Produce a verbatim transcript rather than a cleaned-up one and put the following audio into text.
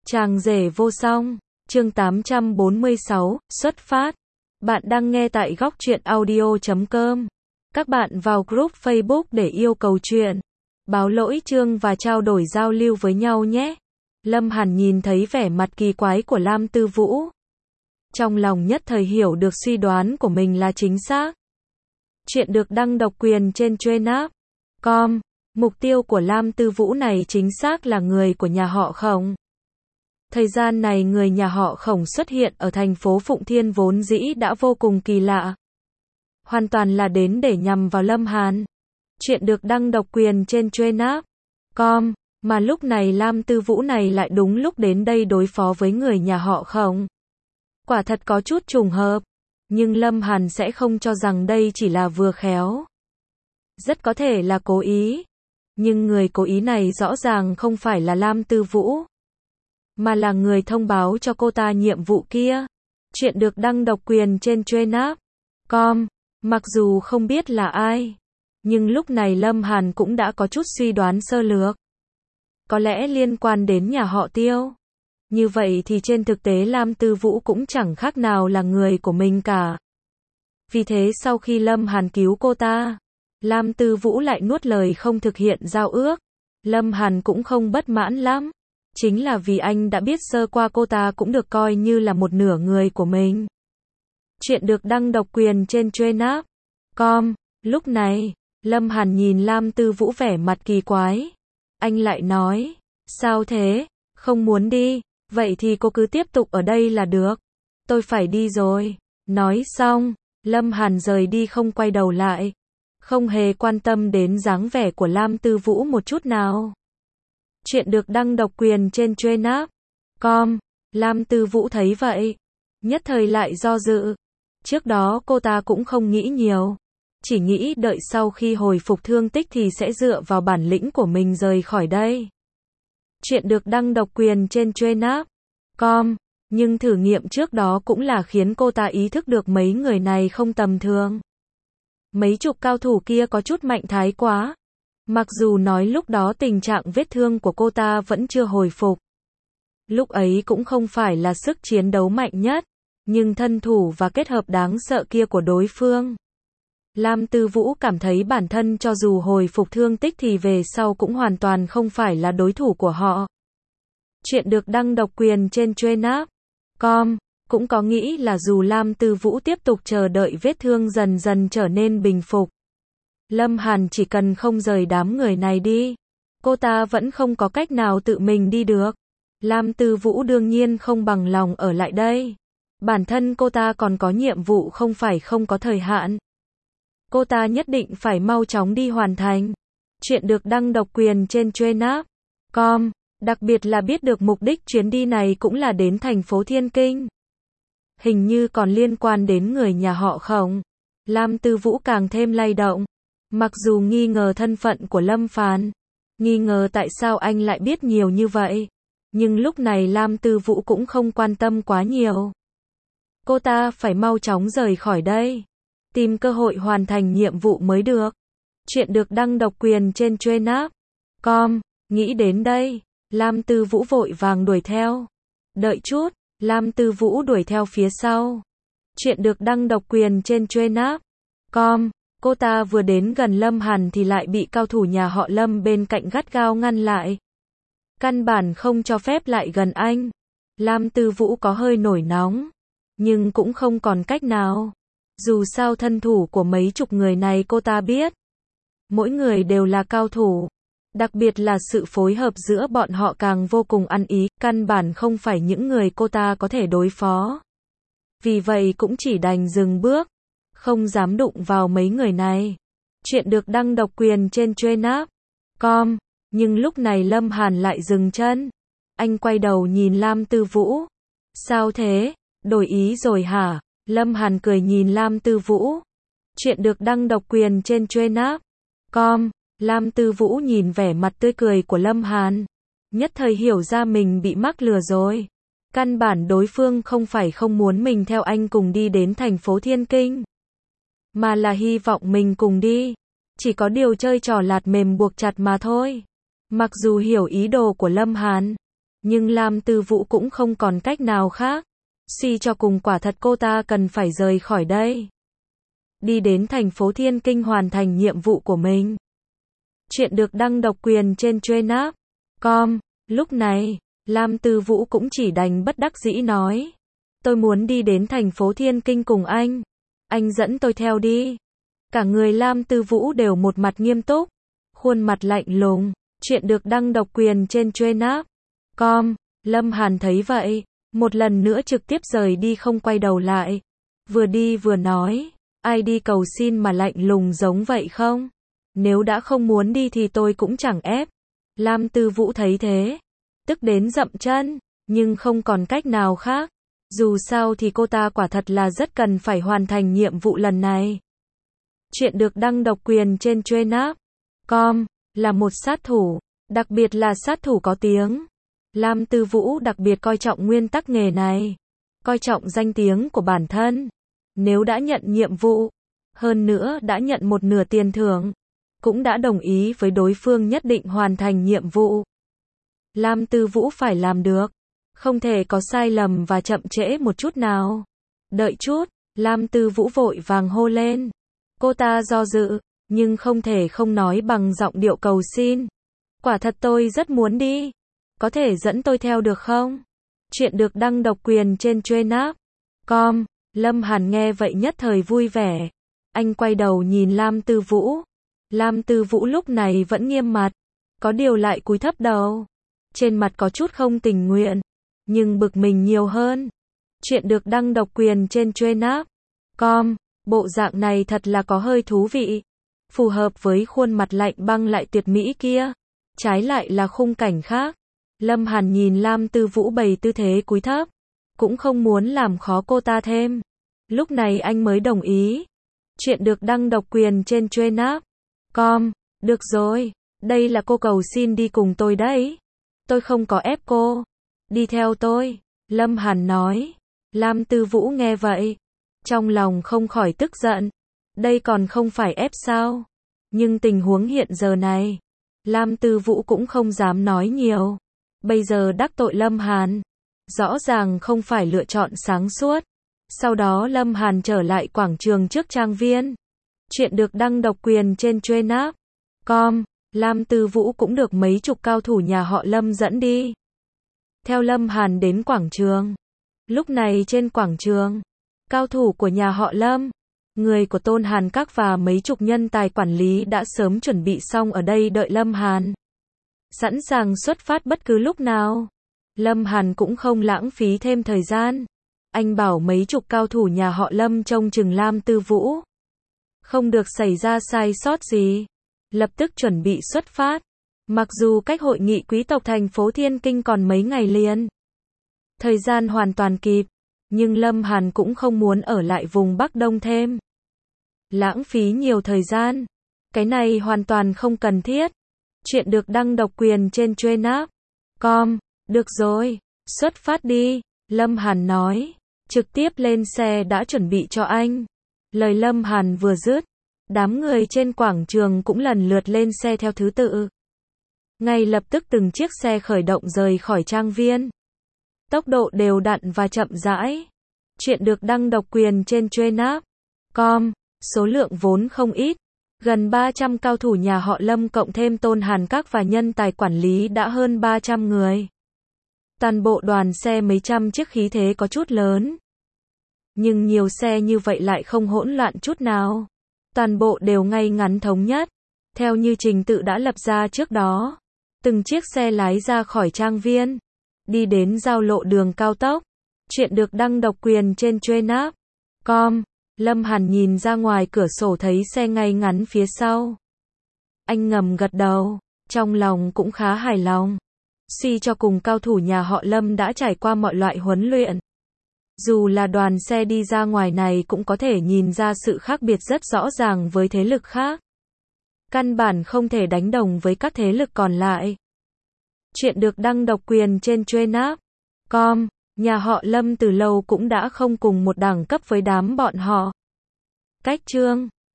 Chàng rể vô song, chương tám trăm bốn mươi sáu, xuất phát. Bạn đang nghe tại góc truyện audio chấm com. Các bạn vào group Facebook để yêu cầu chuyện, báo lỗi chương và trao đổi giao lưu với nhau nhé. Lâm Hàn nhìn thấy vẻ mặt kỳ quái của Lam Tư Vũ. Trong lòng nhất thời hiểu được suy đoán của mình là chính xác. Chuyện được đăng độc quyền trên Trainap chấm com. Mục tiêu của Lam Tư Vũ này chính xác là người của nhà họ Khổng. Thời gian này người nhà họ Khổng xuất hiện ở thành phố Phụng Thiên vốn dĩ đã vô cùng kỳ lạ. Hoàn toàn là đến để nhằm vào Lâm Hàn. Chuyện được đăng độc quyền trên Trainap chấm com, mà lúc này Lam Tư Vũ này lại đúng lúc đến đây đối phó với người nhà họ Khổng. Quả thật có chút trùng hợp, nhưng Lâm Hàn sẽ không cho rằng đây chỉ là vừa khéo. Rất có thể là cố ý. Nhưng người cố ý này rõ ràng không phải là Lam Tư Vũ, mà là người thông báo cho cô ta nhiệm vụ kia. Chuyện được đăng độc quyền trên Trainap chấm com, mặc dù không biết là ai, nhưng lúc này Lâm Hàn cũng đã có chút suy đoán sơ lược. Có lẽ liên quan đến nhà họ Tiêu. Như vậy thì trên thực tế Lam Tư Vũ cũng chẳng khác nào là người của mình cả. Vì thế sau khi Lâm Hàn cứu cô ta, Lam Tư Vũ lại nuốt lời không thực hiện giao ước. Lâm Hàn cũng không bất mãn lắm. Chính là vì anh đã biết sơ qua cô ta cũng được coi như là một nửa người của mình. Chuyện được đăng độc quyền trên Trainap chấm com. Lúc này, Lâm Hàn nhìn Lam Tư Vũ vẻ mặt kỳ quái. Anh lại nói, sao thế, không muốn đi, vậy thì cô cứ tiếp tục ở đây là được. Tôi phải đi rồi. Nói xong, Lâm Hàn rời đi không quay đầu lại. Không hề quan tâm đến dáng vẻ của Lam Tư Vũ một chút nào. Chuyện được đăng độc quyền trên Trainap chấm com. Lam Tư Vũ thấy vậy, nhất thời lại do dự. Trước đó cô ta cũng không nghĩ nhiều, chỉ nghĩ đợi sau khi hồi phục thương tích thì sẽ dựa vào bản lĩnh của mình rời khỏi đây. Chuyện được đăng độc quyền trên Trainap chấm com, nhưng thử nghiệm trước đó cũng là khiến cô ta ý thức được mấy người này không tầm thường. Mấy chục cao thủ kia có chút mạnh thái quá. Mặc dù nói lúc đó tình trạng vết thương của cô ta vẫn chưa hồi phục. Lúc ấy cũng không phải là sức chiến đấu mạnh nhất, nhưng thân thủ và kết hợp đáng sợ kia của đối phương. Lam Tư Vũ cảm thấy bản thân cho dù hồi phục thương tích thì về sau cũng hoàn toàn không phải là đối thủ của họ. Chuyện được đăng độc quyền trên Trainap chấm com, cũng có nghĩ là dù Lam Tư Vũ tiếp tục chờ đợi vết thương dần dần trở nên bình phục, Lâm Hàn chỉ cần không rời đám người này đi, cô ta vẫn không có cách nào tự mình đi được. Lam Tư Vũ đương nhiên không bằng lòng ở lại đây. Bản thân cô ta còn có nhiệm vụ không phải không có thời hạn. Cô ta nhất định phải mau chóng đi hoàn thành. Chuyện được đăng độc quyền trên Trainap chấm com, đặc biệt là biết được mục đích chuyến đi này cũng là đến thành phố Thiên Kinh. Hình như còn liên quan đến người nhà họ Khổng. Lam Tư Vũ càng thêm lay động. Mặc dù nghi ngờ thân phận của Lâm Phàn, nghi ngờ tại sao anh lại biết nhiều như vậy, nhưng lúc này Lam Tư Vũ cũng không quan tâm quá nhiều. Cô ta phải mau chóng rời khỏi đây, tìm cơ hội hoàn thành nhiệm vụ mới được. Chuyện được đăng độc quyền trên Trainap chấm com, nghĩ đến đây, Lam Tư Vũ vội vàng đuổi theo. Đợi chút, Lam Tư Vũ đuổi theo phía sau. Chuyện được đăng độc quyền trên Trainap chấm com. Cô ta vừa đến gần Lâm Hàn thì lại bị cao thủ nhà họ Lâm bên cạnh gắt gao ngăn lại. Căn bản không cho phép lại gần anh. Lam Tư Vũ có hơi nổi nóng, nhưng cũng không còn cách nào. Dù sao thân thủ của mấy chục người này cô ta biết. Mỗi người đều là cao thủ. Đặc biệt là sự phối hợp giữa bọn họ càng vô cùng ăn ý, căn bản không phải những người cô ta có thể đối phó. Vì vậy cũng chỉ đành dừng bước, không dám đụng vào mấy người này. Chuyện được đăng độc quyền trên Trainap chấm com, nhưng lúc này Lâm Hàn lại dừng chân. Anh quay đầu nhìn Lam Tư Vũ. Sao thế? Đổi ý rồi hả? Lâm Hàn cười nhìn Lam Tư Vũ. Chuyện được đăng độc quyền trên Trainap chấm com, Lam Tư Vũ nhìn vẻ mặt tươi cười của Lâm Hàn, nhất thời hiểu ra mình bị mắc lừa rồi. Căn bản đối phương không phải không muốn mình theo anh cùng đi đến thành phố Thiên Kinh, mà là hy vọng mình cùng đi. Chỉ có điều chơi trò lạt mềm buộc chặt mà thôi. Mặc dù hiểu ý đồ của Lâm Hàn, Nhưng Lam Tư Vũ cũng không còn cách nào khác. Suy cho cùng quả thật cô ta cần phải rời khỏi đây. Đi đến thành phố Thiên Kinh hoàn thành nhiệm vụ của mình. Chuyện được đăng độc quyền trên Truyện com. Lúc này, Lam Tư Vũ cũng chỉ đành bất đắc dĩ nói. Tôi muốn đi đến thành phố Thiên Kinh cùng anh. Anh dẫn tôi theo đi. Cả người Lam Tư Vũ đều một mặt nghiêm túc. Khuôn mặt lạnh lùng. Chuyện được đăng độc quyền trên Truyện com. Lâm Hàn thấy vậy. Một lần nữa trực tiếp rời đi không quay đầu lại. Vừa đi vừa nói. Ai đi cầu xin mà lạnh lùng giống vậy không? Nếu đã không muốn đi thì tôi cũng chẳng ép. Lam Tư Vũ thấy thế. Tức đến dậm chân. Nhưng không còn cách nào khác. Dù sao thì cô ta quả thật là rất cần phải hoàn thành nhiệm vụ lần này. Chuyện được đăng độc quyền trên Truyện com. Là một sát thủ. Đặc biệt là sát thủ có tiếng. Lam Tư Vũ đặc biệt coi trọng nguyên tắc nghề này. Coi trọng danh tiếng của bản thân. Nếu đã nhận nhiệm vụ. Hơn nữa đã nhận một nửa tiền thưởng. Cũng đã đồng ý với đối phương nhất định hoàn thành nhiệm vụ. Lam Tư Vũ phải làm được. Không thể có sai lầm và chậm trễ một chút nào. Đợi chút, Lam Tư Vũ vội vàng hô lên. Cô ta do dự, nhưng không thể không nói bằng giọng điệu cầu xin. Quả thật tôi rất muốn đi. Có thể dẫn tôi theo được không? Chuyện được đăng độc quyền trên Truyện com. Lâm Hàn nghe vậy nhất thời vui vẻ. Anh quay đầu nhìn Lam Tư Vũ. Lam Tư Vũ lúc này vẫn nghiêm mặt. Có điều lại cúi thấp đầu. Trên mặt có chút không tình nguyện. Nhưng bực mình nhiều hơn. Chuyện được đăng độc quyền trên Truyện com. Bộ dạng này thật là có hơi thú vị. Phù hợp với khuôn mặt lạnh băng lại tuyệt mỹ kia. Trái lại là khung cảnh khác. Lâm Hàn nhìn Lam Tư Vũ bày tư thế cúi thấp. Cũng không muốn làm khó cô ta thêm. Lúc này anh mới đồng ý. Chuyện được đăng độc quyền trên Truyện com. Được rồi. Đây là cô cầu xin đi cùng tôi đấy. Tôi không có ép cô. Đi theo tôi. Lâm Hàn nói. Lam Tư Vũ nghe vậy. Trong lòng không khỏi tức giận. Đây còn không phải ép sao? Nhưng tình huống hiện giờ này. Lam Tư Vũ cũng không dám nói nhiều. Bây giờ đắc tội Lâm Hàn. Rõ ràng không phải lựa chọn sáng suốt. Sau đó Lâm Hàn trở lại quảng trường trước trang viên. Chuyện được đăng độc quyền trên Truyện com. Lam Tư Vũ cũng được mấy chục cao thủ nhà họ Lâm dẫn đi. Theo Lâm Hàn đến quảng trường. Lúc này trên quảng trường, cao thủ của nhà họ Lâm, người của Tôn Hàn Các và mấy chục nhân tài quản lý đã sớm chuẩn bị xong ở đây đợi Lâm Hàn. Sẵn sàng xuất phát bất cứ lúc nào. Lâm Hàn cũng không lãng phí thêm thời gian. Anh bảo mấy chục cao thủ nhà họ Lâm trông chừng Lam Tư Vũ. Không được xảy ra sai sót gì. Lập tức chuẩn bị xuất phát. Mặc dù cách hội nghị quý tộc thành phố Thiên Kinh còn mấy ngày liền. Thời gian hoàn toàn kịp. Nhưng Lâm Hàn cũng không muốn ở lại vùng Bắc Đông thêm. Lãng phí nhiều thời gian. Cái này hoàn toàn không cần thiết. Chuyện được đăng độc quyền trên Truyện com. Được rồi. Xuất phát đi. Lâm Hàn nói. Trực tiếp lên xe đã chuẩn bị cho anh. Lời Lâm Hàn vừa dứt. Đám người trên quảng trường cũng lần lượt lên xe theo thứ tự. Ngay lập tức từng chiếc xe khởi động rời khỏi trang viên. Tốc độ đều đặn và chậm rãi. Chuyện được đăng độc quyền trên Truyện com. Số lượng vốn không ít. Gần ba trăm cao thủ nhà họ Lâm cộng thêm Tôn Hàn Các và nhân tài quản lý đã hơn ba trăm người. Toàn bộ đoàn xe mấy trăm chiếc khí thế có chút lớn. Nhưng nhiều xe như vậy lại không hỗn loạn chút nào. Toàn bộ đều ngay ngắn thống nhất. Theo như trình tự đã lập ra trước đó. Từng chiếc xe lái ra khỏi trang viên. Đi đến giao lộ đường cao tốc. Chuyện được đăng độc quyền trên Truyện com. Lâm Hàn nhìn ra ngoài cửa sổ thấy xe ngay ngắn phía sau. Anh ngầm gật đầu. Trong lòng cũng khá hài lòng. Suy cho cùng cao thủ nhà họ Lâm đã trải qua mọi loại huấn luyện. Dù là đoàn xe đi ra ngoài này cũng có thể nhìn ra sự khác biệt rất rõ ràng với thế lực khác. Căn bản không thể đánh đồng với các thế lực còn lại. Chuyện được đăng độc quyền trên Truyện com. Nhà họ Lâm từ lâu cũng đã không cùng một đẳng cấp với đám bọn họ. Cách chương